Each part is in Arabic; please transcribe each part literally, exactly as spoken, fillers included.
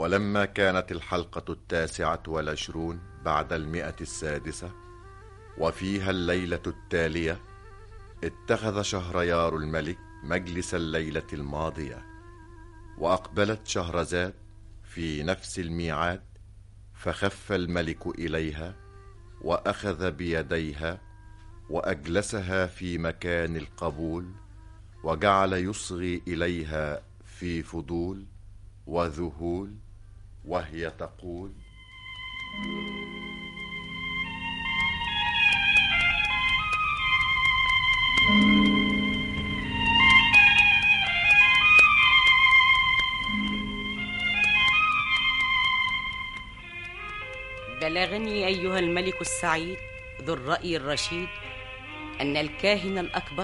ولما كانت الحلقة التاسعة والعشرون بعد المئة السادسة وفيها الليلة التالية، اتخذ شهريار الملك مجلس الليلة الماضية، وأقبلت شهرزاد في نفس الميعاد، فخف الملك إليها وأخذ بيديها وأجلسها في مكان القبول، وجعل يصغي إليها في فضول وذهول، وهي تقول: بلغني أيها الملك السعيد ذو الرأي الرشيد أن الكاهن الأكبر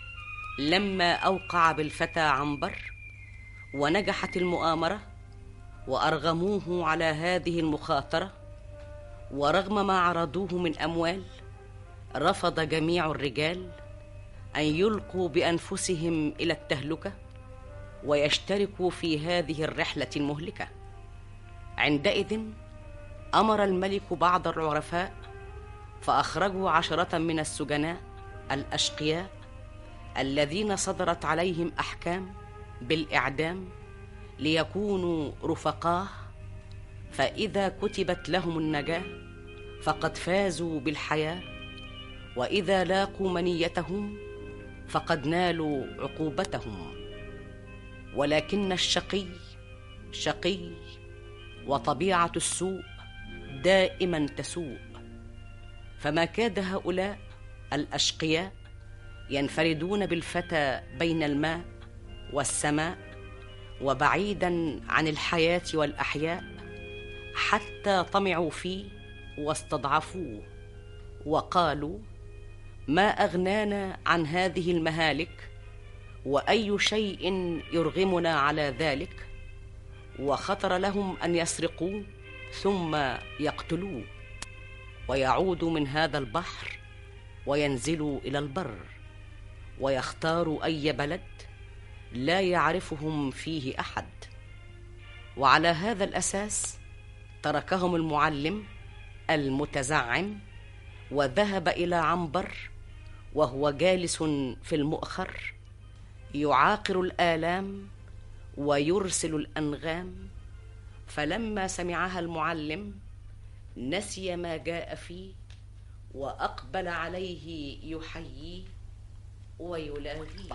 لما أوقع بالفتى عنبر ونجحت المؤامرة وأرغموه على هذه المخاطرة، ورغم ما عرضوه من أموال رفض جميع الرجال أن يلقوا بأنفسهم إلى التهلكة ويشتركوا في هذه الرحلة المهلكة. عندئذ أمر الملك بعض العرفاء فأخرجوا عشرة من السجناء الأشقياء الذين صدرت عليهم أحكام بالإعدام ليكونوا رفقاه، فإذا كتبت لهم النجاة فقد فازوا بالحياة، وإذا لاقوا منيتهم فقد نالوا عقوبتهم. ولكن الشقي شقي، وطبيعة السوء دائما تسوء، فما كاد هؤلاء الأشقياء ينفردون بالفتى بين الماء والسماء وبعيدا عن الحياة والأحياء، حتى طمعوا فيه واستضعفوه وقالوا: ما أغنانا عن هذه المهالك، وأي شيء يرغمنا على ذلك؟ وخطر لهم أن يسرقوه ثم يقتلوه، ويعودوا من هذا البحر وينزلوا إلى البر، ويختاروا أي بلد لا يعرفهم فيه أحد. وعلى هذا الأساس تركهم المعلم المتزعم وذهب إلى عنبر وهو جالس في المؤخر يعاقر الآلام ويرسل الأنغام. فلما سمعها المعلم نسي ما جاء فيه وأقبل عليه يحييه ويلاغيه.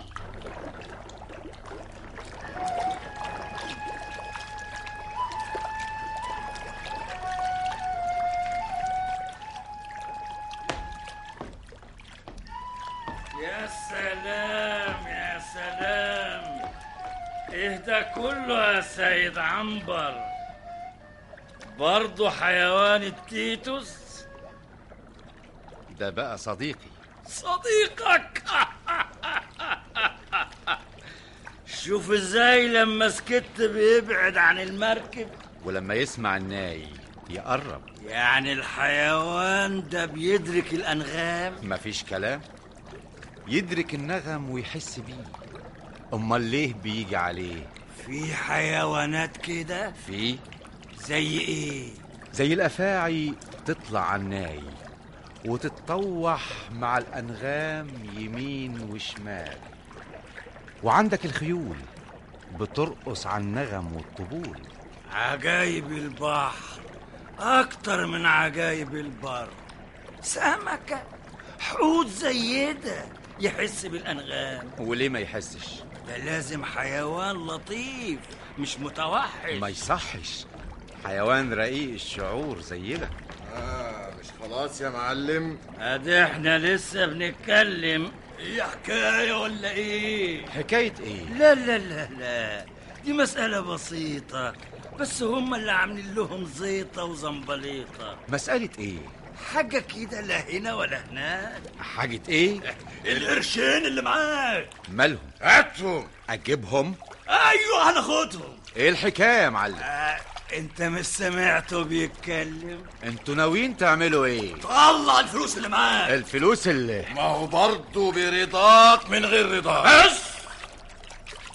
يا سلام يا سلام، ايه ده كله يا سيد عنبر؟ برضو حيوان التيتوس ده بقى صديقي. صديقك؟ شوف ازاي لما سكت بيبعد عن المركب، ولما يسمع الناي يقرب. يعني الحيوان ده بيدرك الأنغام؟ مفيش كلام، يدرك النغم ويحس بيه. امال ليه بيجي عليه؟ في حيوانات كده؟ في. زي ايه؟ زي الافاعي، تطلع على الناي وتتطوح مع الانغام يمين وشمال. وعندك الخيول بترقص على النغم والطبول. عجايب البحر اكتر من عجايب البر. سمكة حوت زي ده يحس بالأنغام؟ وليه ما يحسش؟ ده لازم حيوان لطيف مش متوحش. ما يصحش، حيوان رقيق الشعور زينا. آه مش خلاص يا معلم؟ ادي احنا لسه بنتكلم. ايه حكاية ولا ايه؟ حكاية ايه؟ لا لا لا لا، دي مسألة بسيطة، بس هم اللي عاملين لهم زيطة وزنبليطة. مسألة ايه؟ حاجة كده لا هنا ولا هناك. حاجة ايه؟ القرشين اللي معاك مالهم؟ هاتهم. اجيبهم؟ ايوه هناخدهم. ايه الحكاية يا معلم؟ آه، انت مش سمعته بيتكلم؟ انتوا ناويين تعملوا ايه؟ طلع الفلوس اللي معاك. الفلوس اللي ما هو برضه برضاك من غير رضاك. بس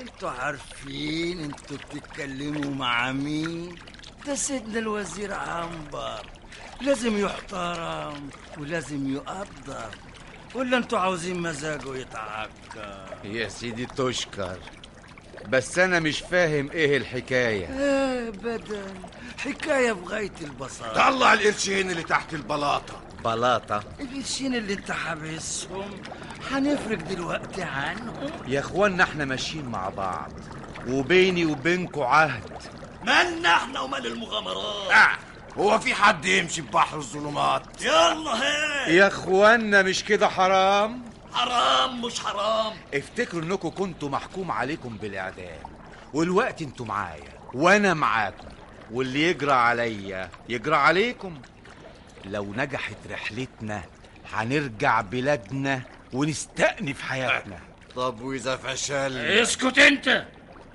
انتوا عارفين انتوا بتتكلموا مع مين؟ ده سيدنا الوزير عنبر، لازم يحترم ولازم يقدر، ولا انتوا عاوزين مزاجه يتعكر؟ يا سيدي تشكر، بس انا مش فاهم ايه الحكايه. ابدا، حكايه بغايه البساطه. طلع القرشين اللي تحت البلاطه. بلاطه؟ القرشين اللي انت حابسهم هنفرق دلوقتي عنهم. يا اخوانا احنا ماشيين مع بعض وبيني وبينكوا عهد. مالنا احنا ومال المغامرات؟ آه. هو في حد يمشي ببحر الظلمات؟ يلا هي يا اخوانا مش كده حرام؟ حرام مش حرام. افتكروا انكم كنتوا محكوم عليكم بالاعدام، والوقت انتوا معايا وانا معاكم، واللي يجرى عليا يجرى عليكم. لو نجحت رحلتنا هنرجع بلادنا ونستأنف حياتنا. طب واذا فشل؟ اسكت انت.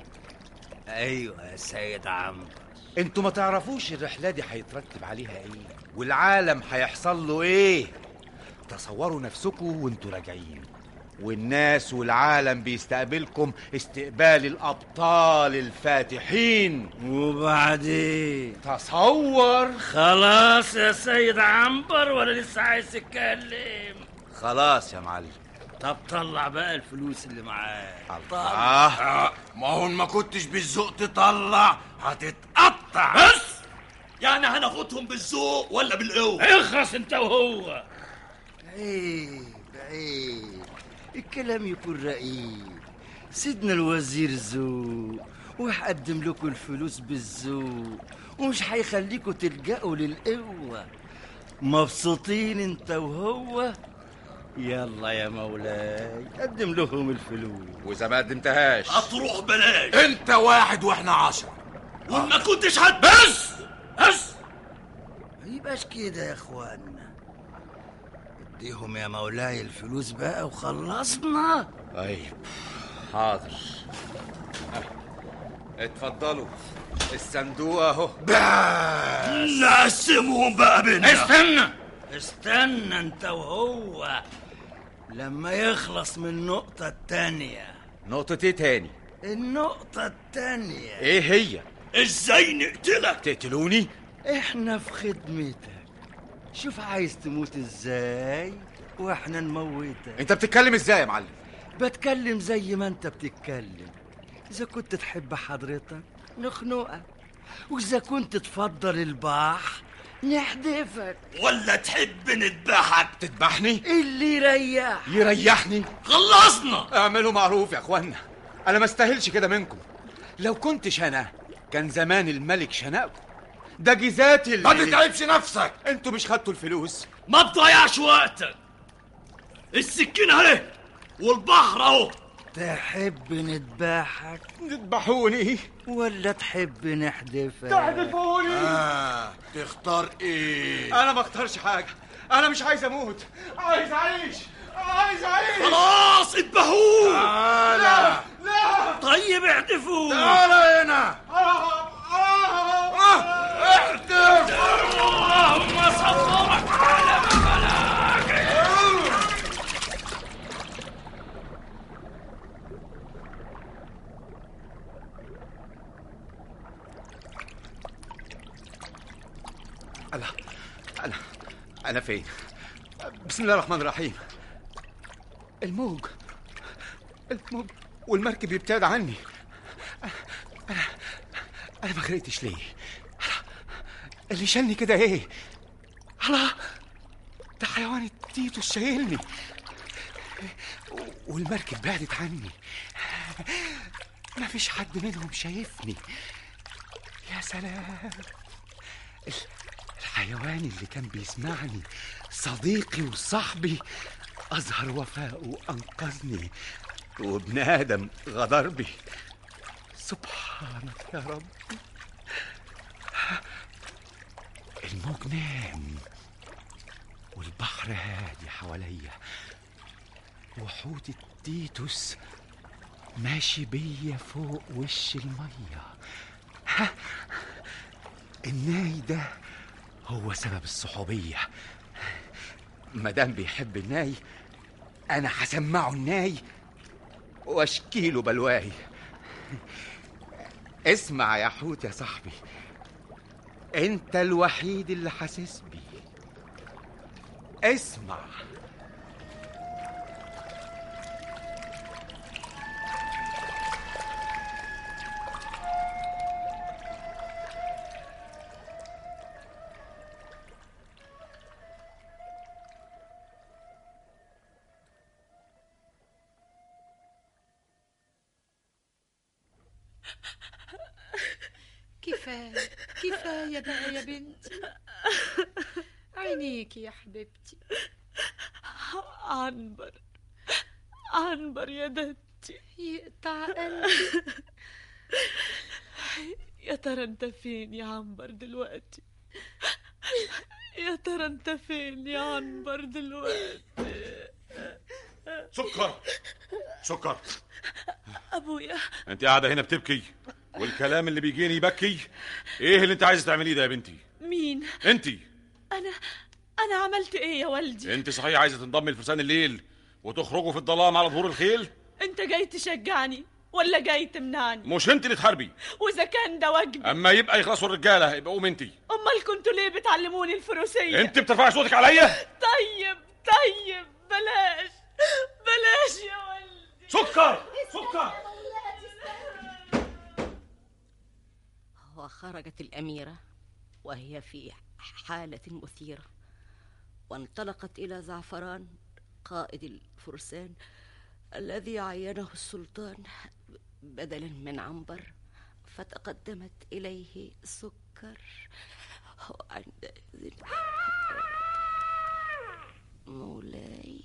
ايوه يا سيد عمرو، انتوا ما تعرفوش الرحلة دي هيترتب عليها ايه، والعالم هيحصل له ايه. تصوروا نفسكم وانتوا راجعين والناس والعالم بيستقبلكم استقبال الأبطال الفاتحين، وبعدين تصور. خلاص يا سيد عنبر ولا لسه عايز تتكلم؟ خلاص يا معلم. طب طلع بقى الفلوس اللي معاك. آه. آه. ما هو ما كنتش بالذوق تطلع هتتقطع. بس يعني هناخدهم بالذوق ولا بالقوة؟ اخرس انت وهو. عيب عيب، الكلام يكون رقيق. سيدنا الوزير ذوق، وهقدم لكم الفلوس بالذوق، ومش هيخليكم تلجأوا للقوة. مبسوطين انت وهو؟ يلا يا مولاي قدم لهم الفلوس. وإذا ما قدمتهاش هتروح بلاش. انت واحد واحنا عشرة، وما كنتش هت بس بس ما يبقاش كده يا اخوانا. اديهم يا مولاي الفلوس بقى وخلصنا. طيب حاضر. اتفضلوا الصندوق اهو. نقسمهم بقى بينا. استنى استنى انت وهو لما يخلص من النقطة التانية. نقطة ايه تاني؟ النقطة التانية ايه هي؟ ازاي نقتلك؟ تقتلوني؟ احنا في خدمتك، شوف عايز تموت ازاي واحنا نموتك. انت بتتكلم ازاي يا معلم؟ بتكلم زي ما انت بتتكلم. اذا كنت تحب حضرتك نخنقك، واذا كنت تفضل البحر نحدفك، ولا تحب نذبحك؟ تذبحني؟ اللي يريح. يريحني؟ خلصنا. اعملوا معروف يا اخوانا، انا ما استاهلش كده منكم. لو كنتش انا كان زمان الملك شنقكم. ده جزاتي اللي... ما تتعبش نفسك. انتوا مش خدتوا الفلوس؟ ما تضيعش وقتك. السكينة اهي والبحر اهو. تحب نذبحك تذبحوني ولا تحب نحدفك؟ تحدفوني. آه. تختار ايه؟ انا ما اختارش حاجه، انا مش عايز اموت، عايز اعيش، عايز اعيش. خلاص اذبحوه. تعالى. لا طيب احدفوه. تعالى هنا. آه. آه. آه. احدف. اللهم صبرك على مبلاك. انا انا انا فين؟ بسم الله الرحمن الرحيم. الموج الموج والمركب يبتعد عني. انا انا ما غرقتش ليه؟ اللي شالني كده ايه؟ الله، ده حيوان التيتوس شايلني، والمركب بعدت عني. ما فيش حد منهم شايفني. يا سلام، الحيوان اللي كان بيسمعني صديقي وصاحبي أظهر وفاءه وأنقذني، وابن آدم غدر بي. سبحانك يا رب. الموج نام والبحر هادي حواليا، وحوت التيتوس ماشي بيا فوق وش المية. ها، الناي ده هو سبب الصحوبية. مادام بيحب الناي أنا هسمعه الناي واشكيله بلواي. اسمع يا حوت يا صاحبي، انت الوحيد اللي حاسس بي. اسمع. كفاية كفاية بقى يا بنتي، عينيكي يا حبيبتي. عنبر عنبر يا دتي، يقطع قلبي. يا ترى انت فين يا عنبر دلوقتي؟ يا ترى انت فين يا عنبر دلوقتي؟ سكر سكر. ابويا، انت قاعده هنا بتبكي والكلام اللي بيجيني يبكي. ايه اللي انت عايزه تعمليه ده يا بنتي؟ مين انت؟ انا انا عملت ايه يا والدي؟ انت صحيح عايزه تنضمي لفرسان الليل وتخرجوا في الظلام على ظهور الخيل؟ انت جاي تشجعني ولا جاي تمنعني؟ مش انت اللي تحاربي، واذا كان ده واجبي اما يبقى يخلصوا الرجاله يبقى قوم انت. امال كنتوا ليه بتعلموني الفروسيه؟ انت بترفعي صوتك عليا. طيب طيب بلاش بلاش يا والدي. سكر سكر. وخرجت الأميرة وهي في حالة مثيرة، وانطلقت إلى زعفران قائد الفرسان الذي عينه السلطان بدلا من عنبر، فتقدمت إليه سكر. وعندئذ مولاي.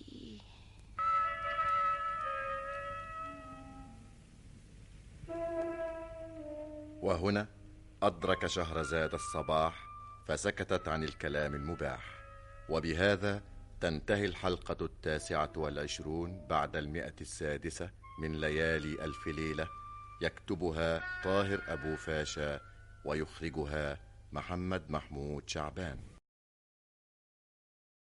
وهنا أدرك شهرزاد الصباح فسكتت عن الكلام المباح. وبهذا تنتهي الحلقة التاسعة والعشرون بعد المئة السادسة من ليالي ألف ليلة، يكتبها طاهر أبو فاشا ويخرجها محمد محمود شعبان.